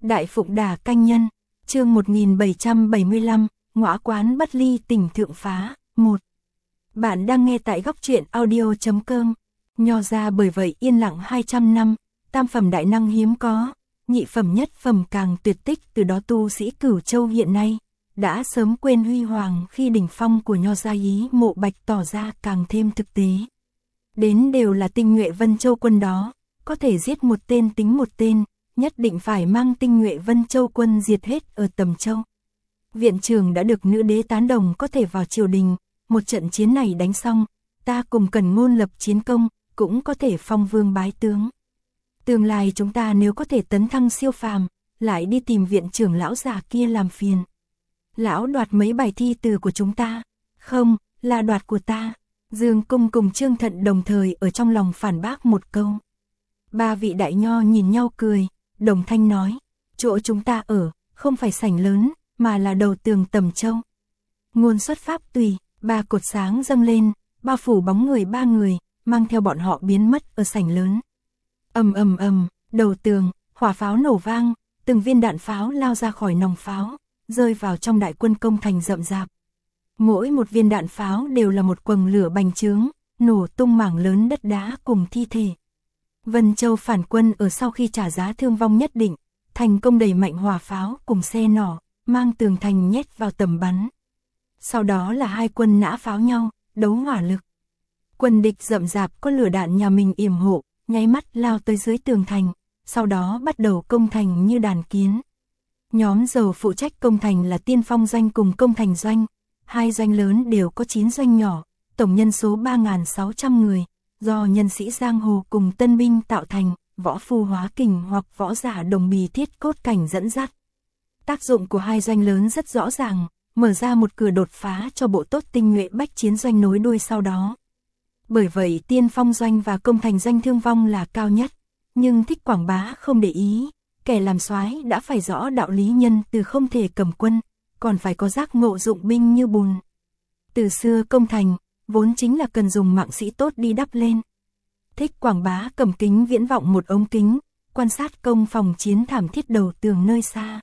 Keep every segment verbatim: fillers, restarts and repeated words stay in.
Đại Phụng Đà Canh Nhân, chương một nghìn bảy trăm bảy mươi lăm, Ngõa Quán Bất Ly Tỉnh Thượng Phá, một. Bạn đang nghe tại góc truyện audio chấm com. Nho gia bởi vậy yên lặng hai trăm năm, tam phẩm đại năng hiếm có, nhị phẩm nhất phẩm càng tuyệt tích, từ đó tu sĩ Cửu Châu hiện nay đã sớm quên huy hoàng khi đỉnh phong của nho gia, ý Mộ Bạch tỏ ra càng thêm thực tế. Đến đều là tinh nhuệ Vân Châu quân đó, có thể giết một tên tính một tên, nhất định phải mang tinh nhuệ Vân Châu quân diệt hết ở Tầm Châu. Viện trưởng đã được nữ đế tán đồng có thể vào triều đình, một trận chiến này đánh xong, ta cùng Cẩn Ngôn lập chiến công, cũng có thể phong vương bái tướng. Tương lai chúng ta nếu có thể tấn thăng siêu phàm, lại đi tìm viện trưởng lão già kia làm phiền. Lão đoạt mấy bài thi từ của chúng ta, không, là đoạt của ta. Dương Cung cùng Trương Thận đồng thời ở trong lòng phản bác một câu. Ba vị đại nho nhìn nhau cười, đồng thanh nói, chỗ chúng ta ở, không phải sảnh lớn, mà là đầu tường Tầm Châu. Ngôn xuất pháp tùy, ba cột sáng dâng lên, bao phủ bóng người ba người, mang theo bọn họ biến mất ở sảnh lớn. Ầm ầm ầm, đầu tường, hỏa pháo nổ vang, từng viên đạn pháo lao ra khỏi nòng pháo, rơi vào trong đại quân công thành rậm rạp. Mỗi một viên đạn pháo đều là một quầng lửa bành trướng, nổ tung mảng lớn đất đá cùng thi thể. Vân Châu phản quân ở sau khi trả giá thương vong nhất định, thành công đẩy mạnh hỏa pháo cùng xe nỏ, mang tường thành nhét vào tầm bắn. Sau đó là hai quân nã pháo nhau, đấu hỏa lực. Quân địch rậm rạp có lửa đạn nhà mình yểm hộ, nháy mắt lao tới dưới tường thành, sau đó bắt đầu công thành như đàn kiến. Nhóm dầu phụ trách công thành là Tiên Phong doanh cùng Công Thành doanh, hai doanh lớn đều có chín doanh nhỏ, tổng nhân số ba nghìn sáu trăm người, do nhân sĩ giang hồ cùng tân binh tạo thành, võ phu hóa kình hoặc võ giả đồng bì thiết cốt cảnh dẫn dắt. Tác dụng của hai doanh lớn rất rõ ràng, mở ra một cửa đột phá cho bộ tốt tinh nhuệ bách chiến doanh nối đuôi sau đó. Bởi vậy Tiên Phong doanh và Công Thành doanh thương vong là cao nhất, nhưng Thích Quảng Bá không để ý, kẻ làm soái đã phải rõ đạo lý nhân từ không thể cầm quân, còn phải có giác ngộ dụng binh như bùn. Từ xưa Công Thành, vốn chính là cần dùng mạng sĩ tốt đi đắp lên. Thích Quảng Bá cầm kính viễn vọng một ống kính, quan sát công phòng chiến thảm thiết đầu tường nơi xa.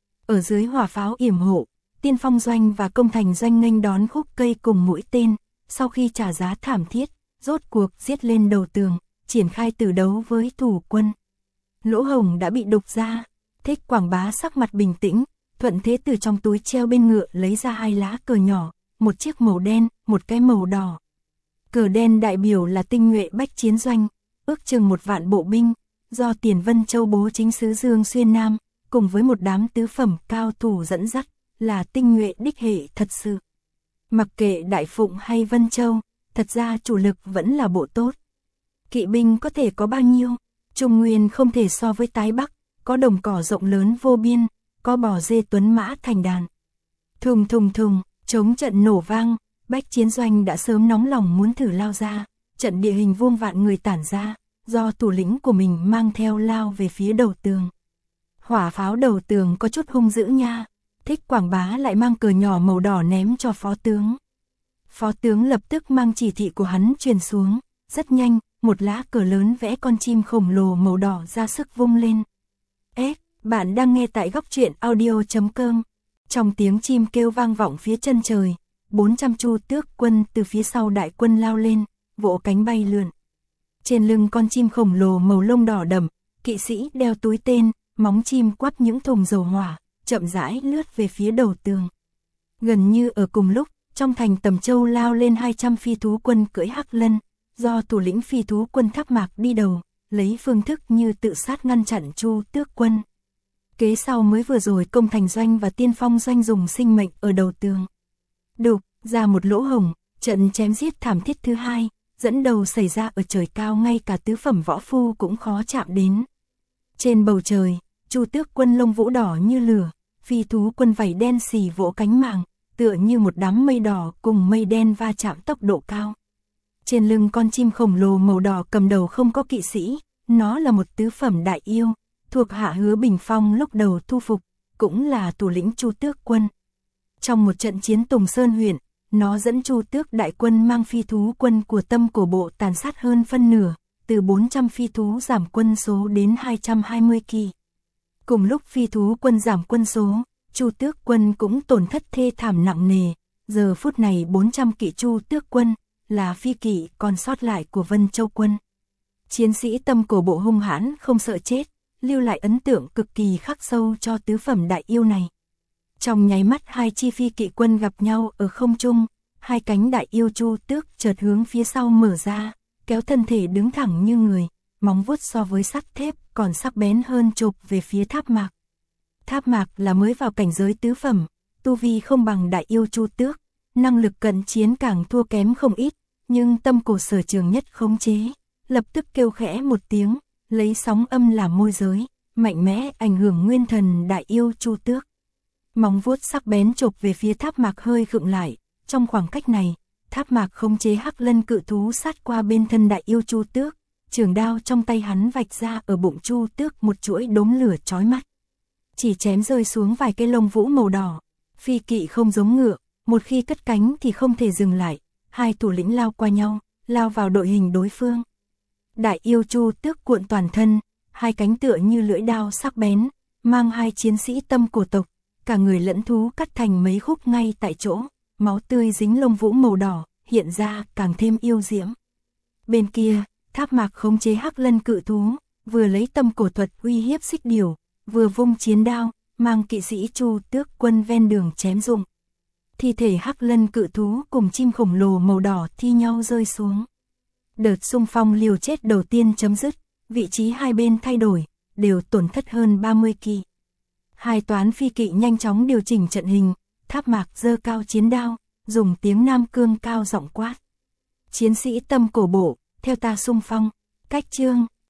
Ở dưới hỏa pháo yểm hộ, Tiên Phong doanh và Công Thành doanh nghênh đón khúc cây cùng mũi tên, sau khi trả giá thảm thiết, rốt cuộc giết lên đầu tường, triển khai tử đấu với thủ quân. Lỗ hổng đã bị đục ra, Thích Quảng Bá sắc mặt bình tĩnh, thuận thế từ trong túi treo bên ngựa lấy ra hai lá cờ nhỏ, một chiếc màu đen, một cái màu đỏ. Cờ đen đại biểu là tinh nhuệ bách chiến doanh, ước chừng một vạn bộ binh, do Tiền Vân Châu bố chính sứ Dương Xuyên Nam, cùng với một đám tứ phẩm cao thủ dẫn dắt, là tinh nhuệ đích hệ thật sự. Mặc kệ Đại Phụng hay Vân Châu, thật ra chủ lực vẫn là bộ tốt. Kỵ binh có thể có bao nhiêu, Trung Nguyên không thể so với Tái Bắc, có đồng cỏ rộng lớn vô biên, có bò dê tuấn mã thành đàn. Thùng thùng thùng, chống trận nổ vang, bách chiến doanh đã sớm nóng lòng muốn thử lao ra, trận địa hình vuông vạn người tản ra, do thủ lĩnh của mình mang theo lao về phía đầu tường. Hỏa pháo đầu tường có chút hung dữ nha, Thích Quảng Bá lại mang cờ nhỏ màu đỏ ném cho phó tướng. Phó tướng lập tức mang chỉ thị của hắn truyền xuống, rất nhanh, một lá cờ lớn vẽ con chim khổng lồ màu đỏ ra sức vung lên. Ê, bạn đang nghe tại góc truyện audio chấm com. Trong tiếng chim kêu vang vọng phía chân trời, bốn trăm Chu Tước quân từ phía sau đại quân lao lên, vỗ cánh bay lượn. Trên lưng con chim khổng lồ màu lông đỏ đậm, kỵ sĩ đeo túi tên, móng chim quắp những thùng dầu hỏa, chậm rãi lướt về phía đầu tường. Gần như ở cùng lúc, trong thành Tầm Châu lao lên hai trăm phi thú quân cưỡi hắc lân, do thủ lĩnh phi thú quân Thác Mạc đi đầu, lấy phương thức như tự sát ngăn chặn Chu Tước quân. Kế sau mới vừa rồi Công Thành doanh và Tiên Phong doanh dùng sinh mệnh ở đầu tường. Đục ra một lỗ hổng, trận chém giết thảm thiết thứ hai, dẫn đầu xảy ra ở trời cao, ngay cả tứ phẩm võ phu cũng khó chạm đến. Trên bầu trời, Chu Tước quân lông vũ đỏ như lửa, phi thú quân vảy đen xì vỗ cánh màng, tựa như một đám mây đỏ cùng mây đen va chạm tốc độ cao. Trên lưng con chim khổng lồ màu đỏ cầm đầu không có kỵ sĩ, nó là một tứ phẩm đại yêu, thuộc hạ Hứa Bình Phong lúc đầu thu phục, cũng là thủ lĩnh Chu Tước quân. Trong một trận chiến Tùng Sơn huyện, nó dẫn Chu Tước đại quân mang phi thú quân của Tâm Cổ Bộ tàn sát hơn phân nửa, từ bốn trăm phi thú giảm quân số đến hai trăm hai mươi kỳ. Cùng lúc phi thú quân giảm quân số, Chu Tước quân cũng tổn thất thê thảm nặng nề. Giờ phút này bốn trăm kỵ Chu Tước quân là phi kỵ còn sót lại của Vân Châu quân. Chiến sĩ Tâm Cổ Bộ hung hãn không sợ chết, lưu lại ấn tượng cực kỳ khắc sâu cho tứ phẩm đại yêu này. Trong nháy mắt hai chi phi kỵ quân gặp nhau ở không trung, hai cánh đại yêu Chu Tước chợt hướng phía sau mở ra, kéo thân thể đứng thẳng như người, móng vuốt so với sắt thép còn sắc bén hơn chộp về phía Tháp Mạc. Tháp Mạc là mới vào cảnh giới tứ phẩm, tu vi không bằng đại yêu Chu Tước, năng lực cận chiến càng thua kém không ít, nhưng Tâm Cổ sở trường nhất khống chế, lập tức kêu khẽ một tiếng, lấy sóng âm làm môi giới, mạnh mẽ ảnh hưởng nguyên thần đại yêu Chu Tước. Móng vuốt sắc bén chộp về phía Tháp Mạc hơi khựng lại, trong khoảng cách này, Tháp Mạc khống chế hắc lân cự thú sát qua bên thân đại yêu Chu Tước, trường đao trong tay hắn vạch ra ở bụng Chu Tước một chuỗi đốm lửa chói mắt. Chỉ chém rơi xuống vài cây lông vũ màu đỏ, phi kỵ không giống ngựa, một khi cất cánh thì không thể dừng lại, hai thủ lĩnh lao qua nhau, lao vào đội hình đối phương. Đại yêu Chu Tước cuộn toàn thân, hai cánh tựa như lưỡi đao sắc bén, mang hai chiến sĩ Tâm Cổ tộc, cả người lẫn thú cắt thành mấy khúc ngay tại chỗ, máu tươi dính lông vũ màu đỏ, hiện ra càng thêm yêu diễm. Bên kia, Tháp Mạc khống chế hắc lân cự thú, vừa lấy Tâm Cổ thuật uy hiếp xích điểu, vừa vung chiến đao, mang kỵ sĩ Chu Tước quân ven đường chém rụng. Thi thể hắc lân cự thú cùng chim khổng lồ màu đỏ thi nhau rơi xuống. Đợt xung phong liều chết đầu tiên chấm dứt, vị trí hai bên thay đổi, đều tổn thất hơn ba mươi kỵ. Hai toán phi kỵ nhanh chóng điều chỉnh trận hình, Tháp Mạc giơ cao chiến đao, dùng tiếng Nam Cương cao giọng quát. Chiến sĩ Tâm Cổ Bộ, theo ta xung phong, cách chương.